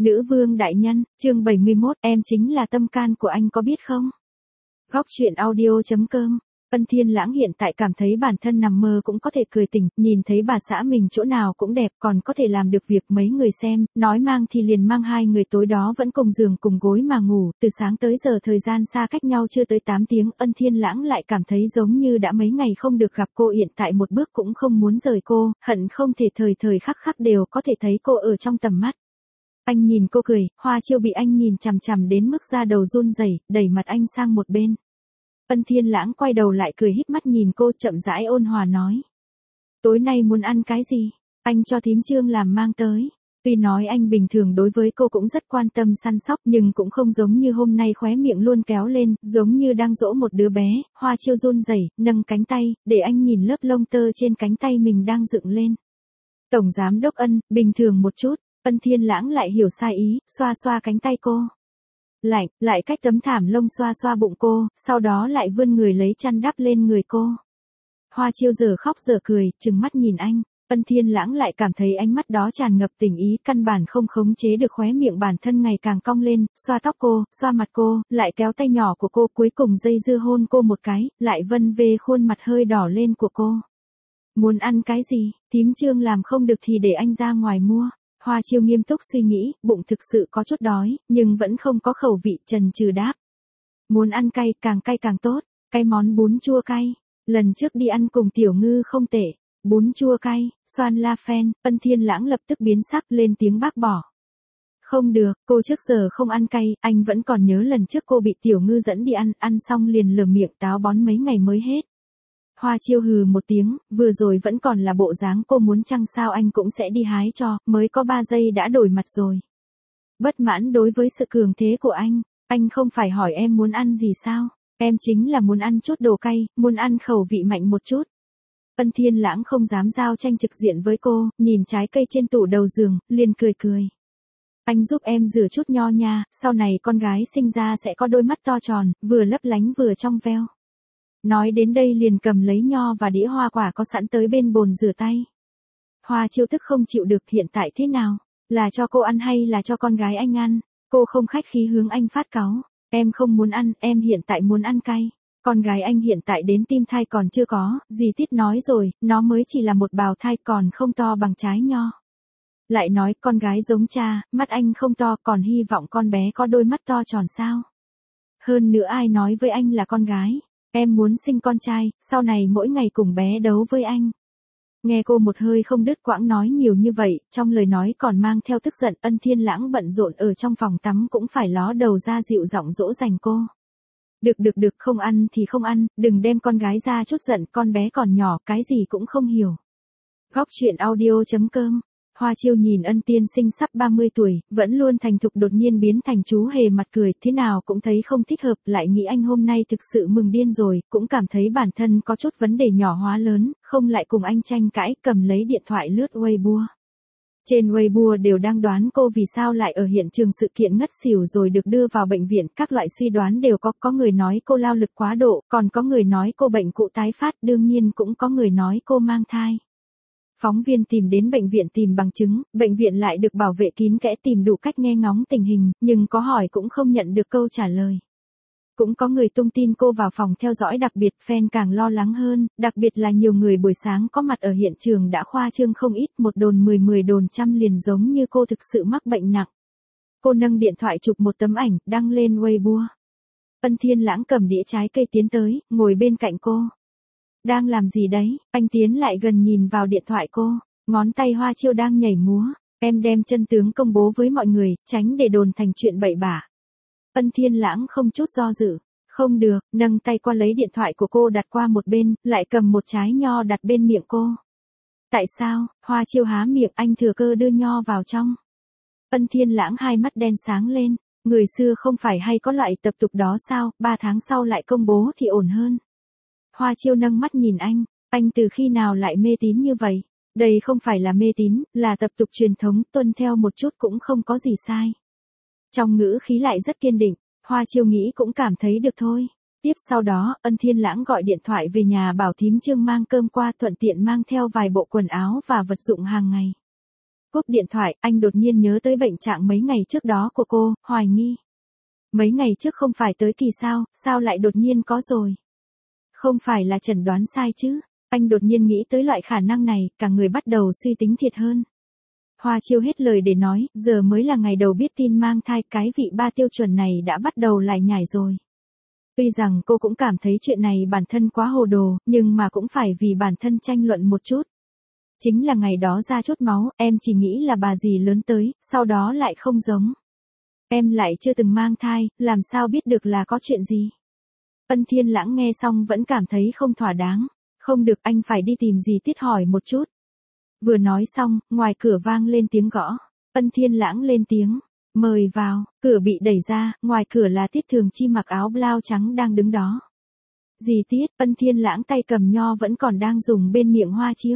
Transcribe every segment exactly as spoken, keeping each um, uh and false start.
Nữ vương đại nhân, chương bảy mươi mốt, em chính là tâm can của anh có biết không? Góc truyện audio chấm com. Ân Thiên Lãng hiện tại cảm thấy bản thân nằm mơ cũng có thể cười tỉnh, nhìn thấy bà xã mình chỗ nào cũng đẹp, còn có thể làm được việc mấy người xem, nói mang thì liền mang. Hai người tối đó vẫn cùng giường cùng gối mà ngủ, từ sáng tới giờ thời gian xa cách nhau chưa tới tám tiếng, Ân Thiên Lãng lại cảm thấy giống như đã mấy ngày không được gặp cô, hiện tại một bước cũng không muốn rời cô, hận không thể thời thời khắc khắc đều có thể thấy cô ở trong tầm mắt. Anh nhìn cô cười, Hoa Chiêu bị anh nhìn chằm chằm đến mức da đầu run rẩy, đẩy mặt anh sang một bên. Ân Thiên Lãng quay đầu lại cười híp mắt nhìn cô, chậm rãi ôn hòa nói. Tối nay muốn ăn cái gì? Anh cho thím Trương làm mang tới. Tuy nói anh bình thường đối với cô cũng rất quan tâm săn sóc, nhưng cũng không giống như hôm nay khóe miệng luôn kéo lên, giống như đang dỗ một đứa bé. Hoa Chiêu run rẩy, nâng cánh tay, để anh nhìn lớp lông tơ trên cánh tay mình đang dựng lên. Tổng giám đốc Ân, bình thường một chút. Ân Thiên Lãng lại hiểu sai ý, xoa xoa cánh tay cô. Lạnh, lại cách tấm thảm lông xoa xoa bụng cô, sau đó lại vươn người lấy chăn đắp lên người cô. Hoa Chiêu giờ khóc giờ cười, trừng mắt nhìn anh. Ân Thiên Lãng lại cảm thấy ánh mắt đó tràn ngập tình ý, căn bản không khống chế được khóe miệng bản thân ngày càng cong lên, xoa tóc cô, xoa mặt cô, lại kéo tay nhỏ của cô, cuối cùng dây dưa hôn cô một cái, lại vân về khuôn mặt hơi đỏ lên của cô. Muốn ăn cái gì, thím Trương làm không được thì để anh ra ngoài mua. Hoa Chiêu nghiêm túc suy nghĩ, bụng thực sự có chút đói, nhưng vẫn không có khẩu vị, chần chừ đáp. Muốn ăn cay, càng cay càng tốt, cái món bún chua cay. Lần trước đi ăn cùng Tiểu Ngư không tệ, bún chua cay, xoan la phen. Ân Thiên Lãng lập tức biến sắc, lên tiếng bác bỏ. Không được, cô trước giờ không ăn cay, anh vẫn còn nhớ lần trước cô bị Tiểu Ngư dẫn đi ăn, ăn xong liền lờ miệng táo bón mấy ngày mới hết. Hoa Chiêu hừ một tiếng, vừa rồi vẫn còn là bộ dáng cô muốn chăng sao anh cũng sẽ đi hái cho, mới có ba giây đã đổi mặt rồi. Bất mãn đối với sự cường thế của anh, anh không phải hỏi em muốn ăn gì sao, em chính là muốn ăn chút đồ cay, muốn ăn khẩu vị mạnh một chút. Ân Thiên Lãng không dám giao tranh trực diện với cô, nhìn trái cây trên tủ đầu giường, liền cười cười. Anh giúp em rửa chút nho nha, sau này con gái sinh ra sẽ có đôi mắt to tròn, vừa lấp lánh vừa trong veo. Nói đến đây liền cầm lấy nho và đĩa hoa quả có sẵn tới bên bồn rửa tay. Hoa Chiêu tức không chịu được, hiện tại thế nào? Là cho cô ăn hay là cho con gái anh ăn? Cô không khách khí hướng anh phát cáu. Em không muốn ăn, em hiện tại muốn ăn cay. Con gái anh hiện tại đến tim thai còn chưa có, dì Tít nói rồi, nó mới chỉ là một bào thai còn không to bằng trái nho. Lại nói con gái giống cha, mắt anh không to còn hy vọng con bé có đôi mắt to tròn sao? Hơn nữa ai nói với anh là con gái? Em muốn sinh con trai, sau này mỗi ngày cùng bé đấu với anh. Nghe cô một hơi không đứt quãng nói nhiều như vậy, trong lời nói còn mang theo tức giận. Ân Thiên Lãng bận rộn ở trong phòng tắm cũng phải ló đầu ra dịu giọng dỗ dành cô. Được được được, không ăn thì không ăn, đừng đem con gái ra chút giận, con bé còn nhỏ, cái gì cũng không hiểu. Góc truyện audio chấm com. Hoa Chiêu nhìn Ân tiên sinh sắp ba mươi tuổi, vẫn luôn thành thục đột nhiên biến thành chú hề mặt cười, thế nào cũng thấy không thích hợp, lại nghĩ anh hôm nay thực sự mừng điên rồi, cũng cảm thấy bản thân có chút vấn đề nhỏ hóa lớn, không lại cùng anh tranh cãi, cầm lấy điện thoại lướt Weibo. Trên Weibo đều đang đoán cô vì sao lại ở hiện trường sự kiện ngất xỉu rồi được đưa vào bệnh viện, các loại suy đoán đều có, có người nói cô lao lực quá độ, còn có người nói cô bệnh cụ tái phát, đương nhiên cũng có người nói cô mang thai. Phóng viên tìm đến bệnh viện tìm bằng chứng, bệnh viện lại được bảo vệ kín kẽ tìm đủ cách nghe ngóng tình hình, nhưng có hỏi cũng không nhận được câu trả lời. Cũng có người tung tin cô vào phòng theo dõi, đặc biệt fan càng lo lắng hơn, đặc biệt là nhiều người buổi sáng có mặt ở hiện trường đã khoa trương không ít, một đồn mười mười đồn trăm liền giống như cô thực sự mắc bệnh nặng. Cô nâng điện thoại chụp một tấm ảnh, đăng lên Weibo. Ân Thiên Lãng cầm đĩa trái cây tiến tới, ngồi bên cạnh cô. Đang làm gì đấy? Anh tiến lại gần nhìn vào điện thoại cô, ngón tay Hoa Chiêu đang nhảy múa. Em đem chân tướng công bố với mọi người, tránh để đồn thành chuyện bậy bạ. Ân Thiên Lãng không chút do dự. Không được, nâng tay qua lấy điện thoại của cô đặt qua một bên, lại cầm một trái nho đặt bên miệng cô. Tại sao? Hoa Chiêu há miệng, anh thừa cơ đưa nho vào trong. Ân Thiên Lãng hai mắt đen sáng lên. Người xưa không phải hay có loại tập tục đó sao, ba tháng sau lại công bố thì ổn hơn. Hoa Chiêu nâng mắt nhìn anh, anh từ khi nào lại mê tín như vậy? Đây không phải là mê tín, là tập tục truyền thống, tuân theo một chút cũng không có gì sai. Trong ngữ khí lại rất kiên định, Hoa Chiêu nghĩ cũng cảm thấy được thôi. Tiếp sau đó, Ân Thiên Lãng gọi điện thoại về nhà bảo thím Trương mang cơm qua, thuận tiện mang theo vài bộ quần áo và vật dụng hàng ngày. Cúp điện thoại, anh đột nhiên nhớ tới bệnh trạng mấy ngày trước đó của cô, hoài nghi. Mấy ngày trước không phải tới kỳ sao, sao lại đột nhiên có rồi? Không phải là chẩn đoán sai chứ? Anh đột nhiên nghĩ tới loại khả năng này, cả người bắt đầu suy tính thiệt hơn. Hoa Chiêu hết lời để nói, giờ mới là ngày đầu biết tin mang thai, cái vị ba tiêu chuẩn này đã bắt đầu lại nhảy rồi. Tuy rằng cô cũng cảm thấy chuyện này bản thân quá hồ đồ, nhưng mà cũng phải vì bản thân tranh luận một chút. Chính là ngày đó ra chút máu, em chỉ nghĩ là bà dì lớn tới, sau đó lại không giống. Em lại chưa từng mang thai, làm sao biết được là có chuyện gì. Ân Thiên Lãng nghe xong vẫn cảm thấy không thỏa đáng. Không được, anh phải đi tìm dì Tiết hỏi một chút. Vừa nói xong, ngoài cửa vang lên tiếng gõ. Ân Thiên Lãng lên tiếng. Mời vào, cửa bị đẩy ra, ngoài cửa là Tiết Thường Chi mặc áo blau trắng đang đứng đó. Dì Tiết, Ân Thiên Lãng tay cầm nho vẫn còn đang dùng bên miệng Hoa Chiêu.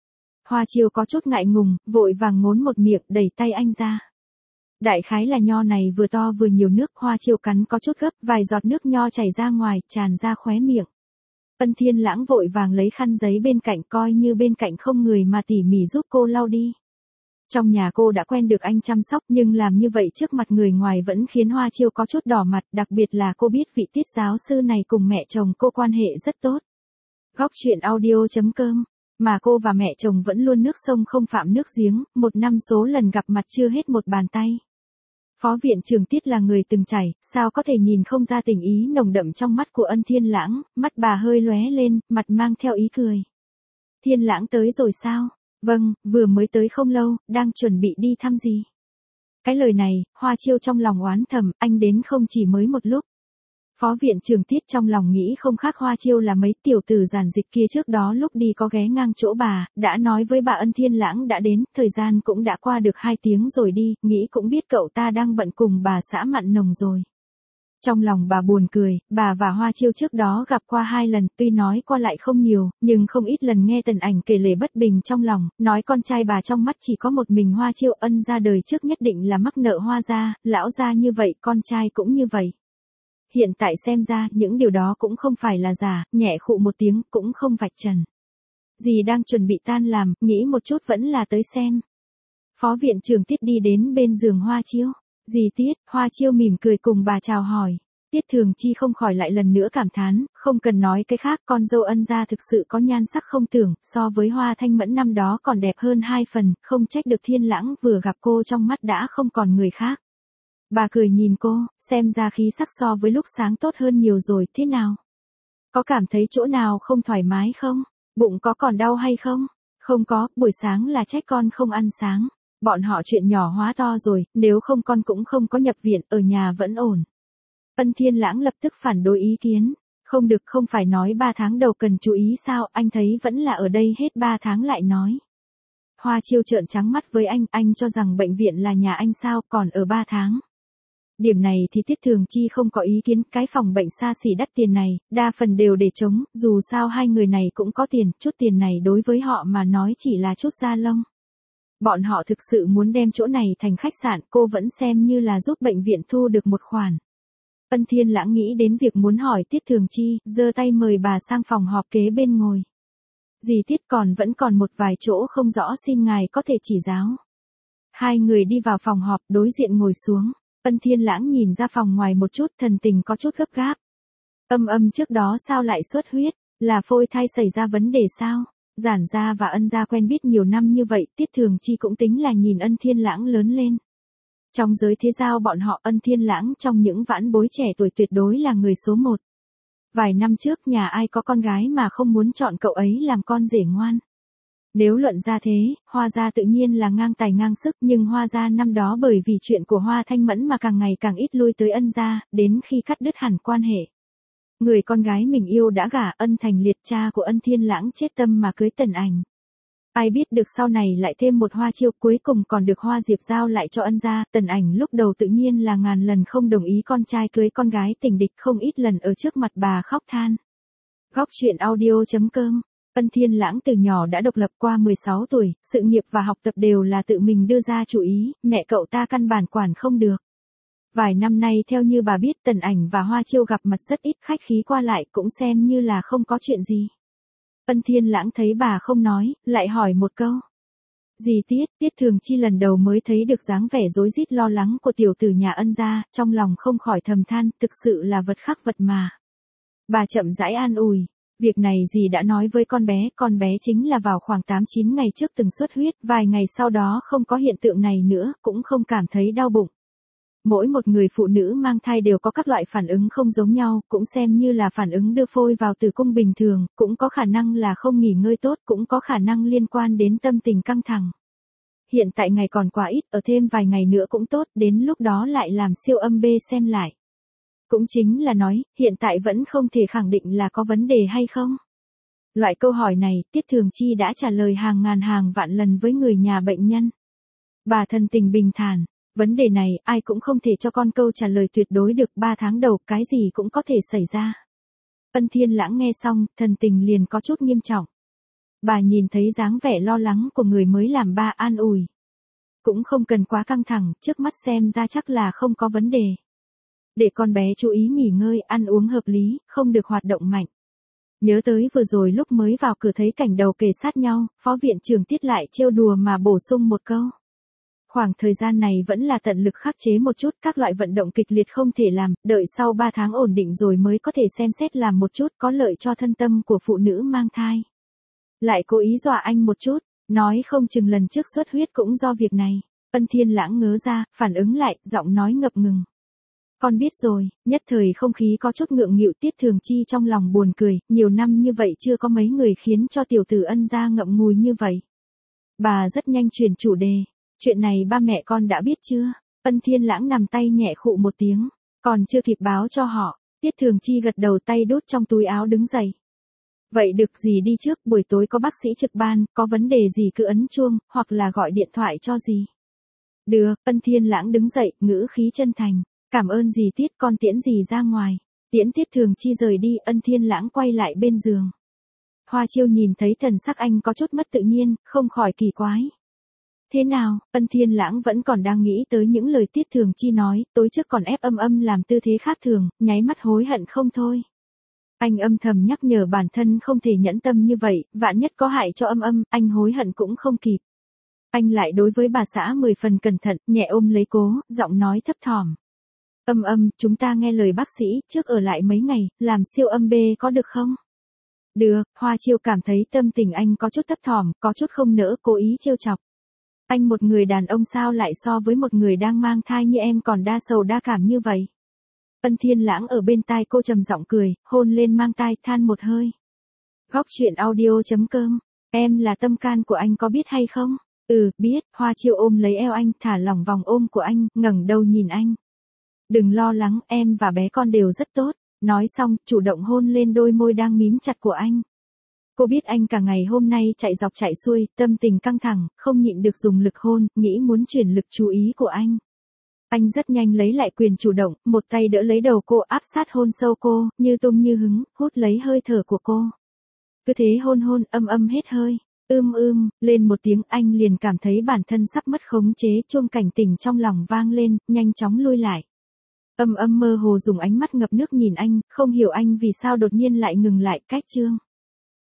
Hoa Chiêu có chút ngại ngùng, vội vàng ngốn một miệng đẩy tay anh ra. Đại khái là nho này vừa to vừa nhiều nước, Hoa Chiêu cắn có chút gấp, vài giọt nước nho chảy ra ngoài, tràn ra khóe miệng. Ân Thiên Lãng vội vàng lấy khăn giấy bên cạnh coi như bên cạnh không người mà tỉ mỉ giúp cô lau đi. Trong nhà cô đã quen được anh chăm sóc nhưng làm như vậy trước mặt người ngoài vẫn khiến Hoa Chiêu có chút đỏ mặt, đặc biệt là cô biết vị Tiết giáo sư này cùng mẹ chồng cô quan hệ rất tốt. Góc truyện audio chấm com. Mà cô và mẹ chồng vẫn luôn nước sông không phạm nước giếng, một năm số lần gặp mặt chưa hết một bàn tay. Phó viện trưởng Tiết là người từng trải, sao có thể nhìn không ra tình ý nồng đậm trong mắt của Ân Thiên Lãng, mắt bà hơi lóe lên, mặt mang theo ý cười. Thiên Lãng tới rồi sao? Vâng, vừa mới tới không lâu, đang chuẩn bị đi thăm gì? Cái lời này, Hoa Chiêu trong lòng oán thầm, anh đến không chỉ mới một lúc. Phó viện trưởng Tiết trong lòng nghĩ không khác Hoa Chiêu là mấy tiểu tử giản dịch kia trước đó lúc đi có ghé ngang chỗ bà, đã nói với bà Ân Thiên Lãng đã đến, thời gian cũng đã qua được hai tiếng rồi đi, nghĩ cũng biết cậu ta đang bận cùng bà xã Mạn Nồng rồi. Trong lòng bà buồn cười, bà và Hoa Chiêu trước đó gặp qua hai lần, tuy nói qua lại không nhiều, nhưng không ít lần nghe Tần Ảnh kể lể bất bình trong lòng, nói con trai bà trong mắt chỉ có một mình Hoa Chiêu, Ân ra đời trước nhất định là mắc nợ Hoa gia, lão gia như vậy, con trai cũng như vậy. Hiện tại xem ra, những điều đó cũng không phải là giả, nhẹ khụ một tiếng, cũng không vạch trần. Dì đang chuẩn bị tan làm, nghĩ một chút vẫn là tới xem. Phó viện trưởng Tiết đi đến bên giường Hoa Chiêu. Dì Tiết, Hoa Chiêu mỉm cười cùng bà chào hỏi. Tiết Thường Chi không khỏi lại lần nữa cảm thán, không cần nói cái khác, con dâu Ân gia thực sự có nhan sắc không tưởng, so với Hoa Thanh Mẫn năm đó còn đẹp hơn hai phần, không trách được Thiên Lãng vừa gặp cô trong mắt đã không còn người khác. Bà cười nhìn cô, xem ra khí sắc so với lúc sáng tốt hơn nhiều rồi, thế nào? Có cảm thấy chỗ nào không thoải mái không? Bụng có còn đau hay không? Không có, buổi sáng là trách con không ăn sáng. Bọn họ chuyện nhỏ hóa to rồi, nếu không con cũng không có nhập viện, ở nhà vẫn ổn. Ân Thiên Lãng lập tức phản đối ý kiến. Không được, không phải nói ba tháng đầu cần chú ý sao, anh thấy vẫn là ở đây hết ba tháng lại nói. Hoa Chiêu trợn trắng mắt với anh, anh cho rằng bệnh viện là nhà anh sao, còn ở ba tháng. Điểm này thì Tiết Thường Chi không có ý kiến, cái phòng bệnh xa xỉ đắt tiền này, đa phần đều để trống, dù sao hai người này cũng có tiền, chút tiền này đối với họ mà nói chỉ là chút da lông. Bọn họ thực sự muốn đem chỗ này thành khách sạn, cô vẫn xem như là giúp bệnh viện thu được một khoản. Ân Thiên Lãng nghĩ đến việc muốn hỏi Tiết Thường Chi, giơ tay mời bà sang phòng họp kế bên ngồi. Dì Tiết, còn vẫn còn một vài chỗ không rõ, xin ngài có thể chỉ giáo. Hai người đi vào phòng họp, đối diện ngồi xuống. Ân Thiên Lãng nhìn ra phòng ngoài một chút, thần tình có chút gấp gáp. Âm âm trước đó sao lại xuất huyết, là phôi thai xảy ra vấn đề sao? Giản gia và Ân gia quen biết nhiều năm như vậy, Tiết Thường Chi cũng tính là nhìn Ân Thiên Lãng lớn lên. Trong giới thế giao bọn họ, Ân Thiên Lãng trong những vãn bối trẻ tuổi tuyệt đối là người số một. Vài năm trước nhà ai có con gái mà không muốn chọn cậu ấy làm con rể ngoan. Nếu luận ra thế, Hoa gia tự nhiên là ngang tài ngang sức, nhưng Hoa gia năm đó bởi vì chuyện của Hoa Thanh Mẫn mà càng ngày càng ít lui tới Ân gia, đến khi cắt đứt hẳn quan hệ. Người con gái mình yêu đã gả, Ân Thành Liệt cha của Ân Thiên Lãng chết tâm mà cưới Tần Ảnh. Ai biết được sau này lại thêm một Hoa Chiêu, cuối cùng còn được Hoa Diệp giao lại cho Ân gia. Tần Ảnh lúc đầu tự nhiên là ngàn lần không đồng ý con trai cưới con gái tình địch, không ít lần ở trước mặt bà khóc than. Góc truyện audio chấm com. Ân Thiên Lãng từ nhỏ đã độc lập, qua mười sáu tuổi, sự nghiệp và học tập đều là tự mình đưa ra chủ ý, mẹ cậu ta căn bản quản không được. Vài năm nay theo như bà biết, Tần Ảnh và Hoa Chiêu gặp mặt rất ít, khách khí qua lại cũng xem như là không có chuyện gì. Ân Thiên Lãng thấy bà không nói, lại hỏi một câu. Gì Tiết, Tiết Thường Chi lần đầu mới thấy được dáng vẻ rối rít lo lắng của tiểu tử nhà Ân gia, trong lòng không khỏi thầm than, thực sự là vật khắc vật mà. Bà chậm rãi an ủi, việc này dì đã nói với con bé, con bé chính là vào khoảng tám chín ngày trước từng xuất huyết, vài ngày sau đó không có hiện tượng này nữa, cũng không cảm thấy đau bụng. Mỗi một người phụ nữ mang thai đều có các loại phản ứng không giống nhau, cũng xem như là phản ứng đưa phôi vào tử cung bình thường, cũng có khả năng là không nghỉ ngơi tốt, cũng có khả năng liên quan đến tâm tình căng thẳng. Hiện tại ngày còn quá ít, ở thêm vài ngày nữa cũng tốt, đến lúc đó lại làm siêu âm B xem lại. Cũng chính là nói, hiện tại vẫn không thể khẳng định là có vấn đề hay không. Loại câu hỏi này, Tiết Thường Chi đã trả lời hàng ngàn hàng vạn lần với người nhà bệnh nhân. Bà thần tình bình thản. Vấn đề này, ai cũng không thể cho con câu trả lời tuyệt đối được, ba tháng đầu, cái gì cũng có thể xảy ra. Ân Thiên Lãng nghe xong, thần tình liền có chút nghiêm trọng. Bà nhìn thấy dáng vẻ lo lắng của người mới làm ba an ủi. Cũng không cần quá căng thẳng, trước mắt xem ra chắc là không có vấn đề. Để con bé chú ý nghỉ ngơi, ăn uống hợp lý, không được hoạt động mạnh. Nhớ tới vừa rồi lúc mới vào cửa thấy cảnh đầu kề sát nhau, phó viện trưởng Tiết lại trêu đùa mà bổ sung một câu. Khoảng thời gian này vẫn là tận lực khắc chế một chút, các loại vận động kịch liệt không thể làm, đợi sau ba tháng ổn định rồi mới có thể xem xét làm một chút, có lợi cho thân tâm của phụ nữ mang thai. Lại cố ý dọa anh một chút, nói không chừng lần trước xuất huyết cũng do việc này. Ân Thiên Lãng ngớ ra, phản ứng lại, giọng nói ngập ngừng. Con biết rồi, nhất thời không khí có chút ngượng nghịu. Tiết Thường Chi trong lòng buồn cười, nhiều năm như vậy chưa có mấy người khiến cho tiểu tử Ân gia ngậm ngùi như vậy. Bà rất nhanh chuyển chủ đề. Chuyện này ba mẹ con đã biết chưa? Ân Thiên Lãng nằm tay nhẹ khụ một tiếng, còn chưa kịp báo cho họ. Tiết Thường Chi gật đầu, tay đút trong túi áo đứng dậy. Vậy được, dì đi trước, buổi tối có bác sĩ trực ban, có vấn đề gì cứ ấn chuông, hoặc là gọi điện thoại cho dì. Được, Ân Thiên Lãng đứng dậy, ngữ khí chân thành. Cảm ơn dì Tiết, con tiễn dì ra ngoài. Tiễn Tiết Thường Chi rời đi, Ân Thiên Lãng quay lại bên giường. Hoa Chiêu nhìn thấy thần sắc anh có chút mất tự nhiên, không khỏi kỳ quái. Thế nào, Ân Thiên Lãng vẫn còn đang nghĩ tới những lời Tiết Thường Chi nói, tối trước còn ép âm âm làm tư thế khác thường, nháy mắt hối hận không thôi. Anh âm thầm nhắc nhở bản thân không thể nhẫn tâm như vậy, vạn nhất có hại cho âm âm, anh hối hận cũng không kịp. Anh lại đối với bà xã mười phần cẩn thận, nhẹ ôm lấy cố, giọng nói thấp thỏm. Âm âm, chúng ta nghe lời bác sĩ, trước ở lại mấy ngày, làm siêu âm B có được không? Được, Hoa Chiêu cảm thấy tâm tình anh có chút thấp thỏm, có chút không nỡ cố ý trêu chọc. Anh một người đàn ông sao lại so với một người đang mang thai như em còn đa sầu đa cảm như vậy? Ân Thiên Lãng ở bên tai cô trầm giọng cười, hôn lên mang tai, than một hơi. Góc truyện audio chấm com, em là tâm can của anh có biết hay không? Ừ, biết. Hoa Chiêu ôm lấy eo anh, thả lỏng vòng ôm của anh, ngẩng đầu nhìn anh. Đừng lo lắng, em và bé con đều rất tốt. Nói xong, chủ động hôn lên đôi môi đang mím chặt của anh. Cô biết anh cả ngày hôm nay chạy dọc chạy xuôi, tâm tình căng thẳng, không nhịn được dùng lực hôn, nghĩ muốn chuyển lực chú ý của anh. Anh rất nhanh lấy lại quyền chủ động, một tay đỡ lấy đầu cô, áp sát hôn sâu cô, như tung như hứng, hút lấy hơi thở của cô. Cứ thế hôn hôn, âm âm hết hơi. Ưm ưm, lên một tiếng, anh liền cảm thấy bản thân sắp mất khống chế, chuông cảnh tỉnh trong lòng vang lên, nhanh chóng lui lại. Âm âm mơ hồ dùng ánh mắt ngập nước nhìn anh, không hiểu anh vì sao đột nhiên lại ngừng lại, cách chương.